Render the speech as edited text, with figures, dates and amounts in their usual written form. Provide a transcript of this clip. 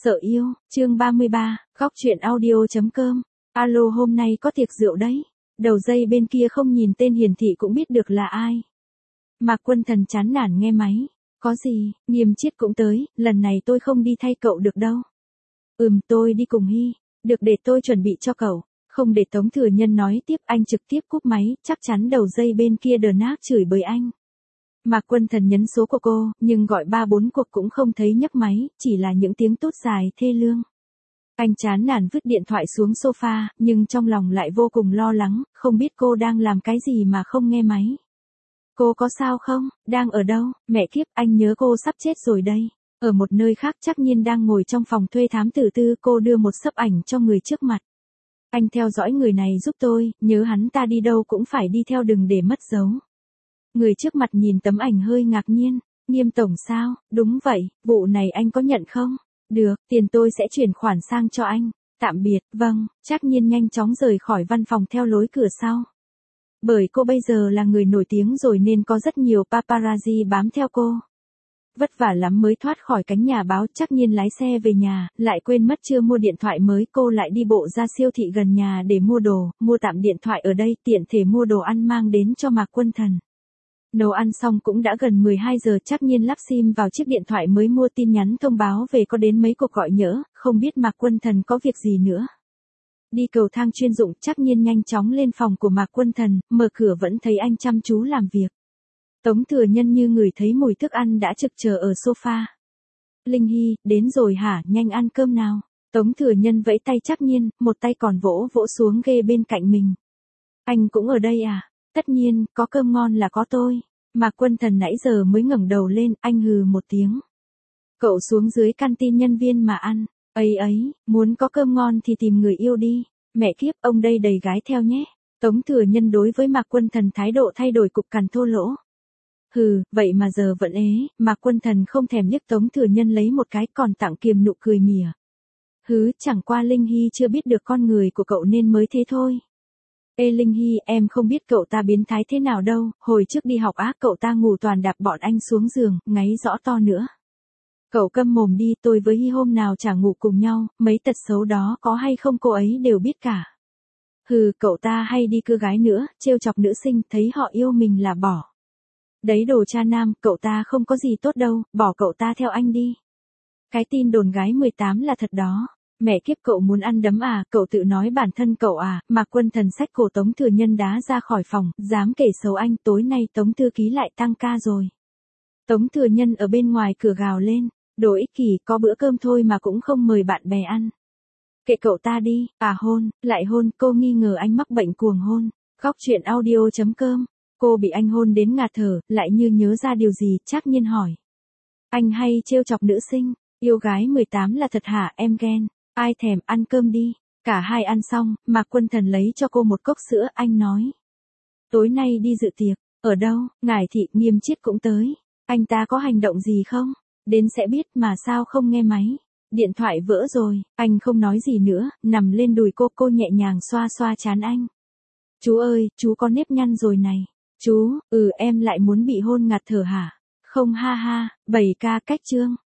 Sợ yêu, chương 33, góc truyện audio.com. Alo, hôm nay có tiệc rượu đấy. Đầu dây bên kia không nhìn tên hiển thị cũng biết được là ai. Mạc Quân Thần chán nản nghe máy. Có gì, Nghiêm Chiết cũng tới, lần này tôi không đi thay cậu được đâu. Tôi đi cùng Hy. Được, để tôi chuẩn bị cho cậu. Không để Tống Thừa Nhân nói tiếp, anh trực tiếp cúp máy, chắc chắn đầu dây bên kia đờ nát chửi bới anh. Mạc Quân Thần nhấn số của cô, nhưng gọi 3-4 cuộc cũng không thấy nhấc máy, chỉ là những tiếng tút dài thê lương. Anh chán nản vứt điện thoại xuống sofa, nhưng trong lòng lại vô cùng lo lắng, không biết cô đang làm cái gì mà không nghe máy. Cô có sao không? Đang ở đâu? Mẹ kiếp, anh nhớ cô sắp chết rồi đây. Ở một nơi khác Trác Nhiên đang ngồi trong phòng thuê thám tử tư, cô đưa một xấp ảnh cho người trước mặt. Anh theo dõi người này giúp tôi, nhớ hắn ta đi đâu cũng phải đi theo, đừng để mất dấu. Người trước mặt nhìn tấm ảnh hơi ngạc nhiên. Nghiêm tổng sao? Đúng vậy, vụ này anh có nhận không? Được, tiền tôi sẽ chuyển khoản sang cho anh. Tạm biệt, vâng. Trác Nhiên nhanh chóng rời khỏi văn phòng theo lối cửa sau. Bởi cô bây giờ là người nổi tiếng rồi nên có rất nhiều paparazzi bám theo cô. Vất vả lắm mới thoát khỏi cánh nhà báo. Trác Nhiên lái xe về nhà, lại quên mất chưa mua điện thoại mới. Cô lại đi bộ ra siêu thị gần nhà để mua đồ, mua tạm điện thoại ở đây, tiện thể mua đồ ăn mang đến cho Mạc Quân Thần. Nấu ăn xong cũng đã gần 12 giờ, Trác Nhiên lắp sim vào chiếc điện thoại mới mua, tin nhắn thông báo về có đến mấy cuộc gọi nhỡ, không biết Mạc Quân Thần có việc gì nữa. Đi cầu thang chuyên dụng, Trác Nhiên nhanh chóng lên phòng của Mạc Quân Thần, mở cửa vẫn thấy anh chăm chú làm việc. Tống Thừa Nhân như ngửi thấy mùi thức ăn đã trực chờ ở sofa. Linh Hy, đến rồi hả, nhanh ăn cơm nào. Tống Thừa Nhân vẫy tay Trác Nhiên, một tay còn vỗ vỗ xuống ghê bên cạnh mình. Anh cũng ở đây à? Tất nhiên, có cơm ngon là có tôi. Mạc Quân Thần nãy giờ mới ngẩng đầu lên, anh hừ một tiếng. Cậu xuống dưới canteen nhân viên mà ăn. Ấy, muốn có cơm ngon thì tìm người yêu đi. Mẹ kiếp, ông đây đầy gái theo nhé. Tống Thừa Nhân đối với Mạc Quân Thần thái độ thay đổi cục cằn thô lỗ. Hừ, vậy mà giờ vẫn ế. Mạc Quân Thần không thèm liếc Tống Thừa Nhân lấy một cái, còn tặng kiềm nụ cười mỉa. Chẳng qua Linh Hy chưa biết được con người của cậu nên mới thế thôi. Ê Linh Hy, em không biết cậu ta biến thái thế nào đâu, hồi trước đi học cậu ta ngủ toàn đạp bọn anh xuống giường, ngáy rõ to nữa. Cậu câm mồm đi, tôi với Hy hôm nào chả ngủ cùng nhau, mấy tật xấu đó có hay không cô ấy đều biết cả. Cậu ta hay đi cưa gái nữa, trêu chọc nữ sinh, thấy họ yêu mình là bỏ. Đấy đồ cha nam, cậu ta không có gì tốt đâu, bỏ cậu ta theo anh đi. Cái tin đồn gái 18 là thật đó. Mẹ kiếp, cậu muốn ăn đấm à, cậu tự nói bản thân cậu à. Mạc Quân Thần xách cổ Tống Thừa Nhân đá ra khỏi phòng, dám kể xấu anh, tối nay Tống thư ký lại tăng ca rồi. Tống Thừa Nhân ở bên ngoài cửa gào lên, đồ ích kỷ, có bữa cơm thôi mà cũng không mời bạn bè ăn. Kệ cậu ta đi, hôn, lại hôn, cô nghi ngờ anh mắc bệnh cuồng hôn. Góc truyện audio.com, cô bị anh hôn đến ngạt thở, lại như nhớ ra điều gì, Trác Nhiên hỏi. Anh hay trêu chọc nữ sinh, yêu gái 18 là thật hả, em ghen. Ai thèm, ăn cơm đi. Cả hai ăn xong, Mạc Quân Thần lấy cho cô một cốc sữa, anh nói. Tối nay đi dự tiệc, ở đâu? Ngải Thị. Nghiêm Chiết cũng tới. Anh ta có hành động gì không? Đến sẽ biết, mà sao không nghe máy. Điện thoại vỡ rồi, anh không nói gì nữa, nằm lên đùi cô nhẹ nhàng xoa xoa trán anh. Chú ơi, chú có nếp nhăn rồi này. Chú, em lại muốn bị hôn ngạt thở hả? Không ha ha, 7K cách chương.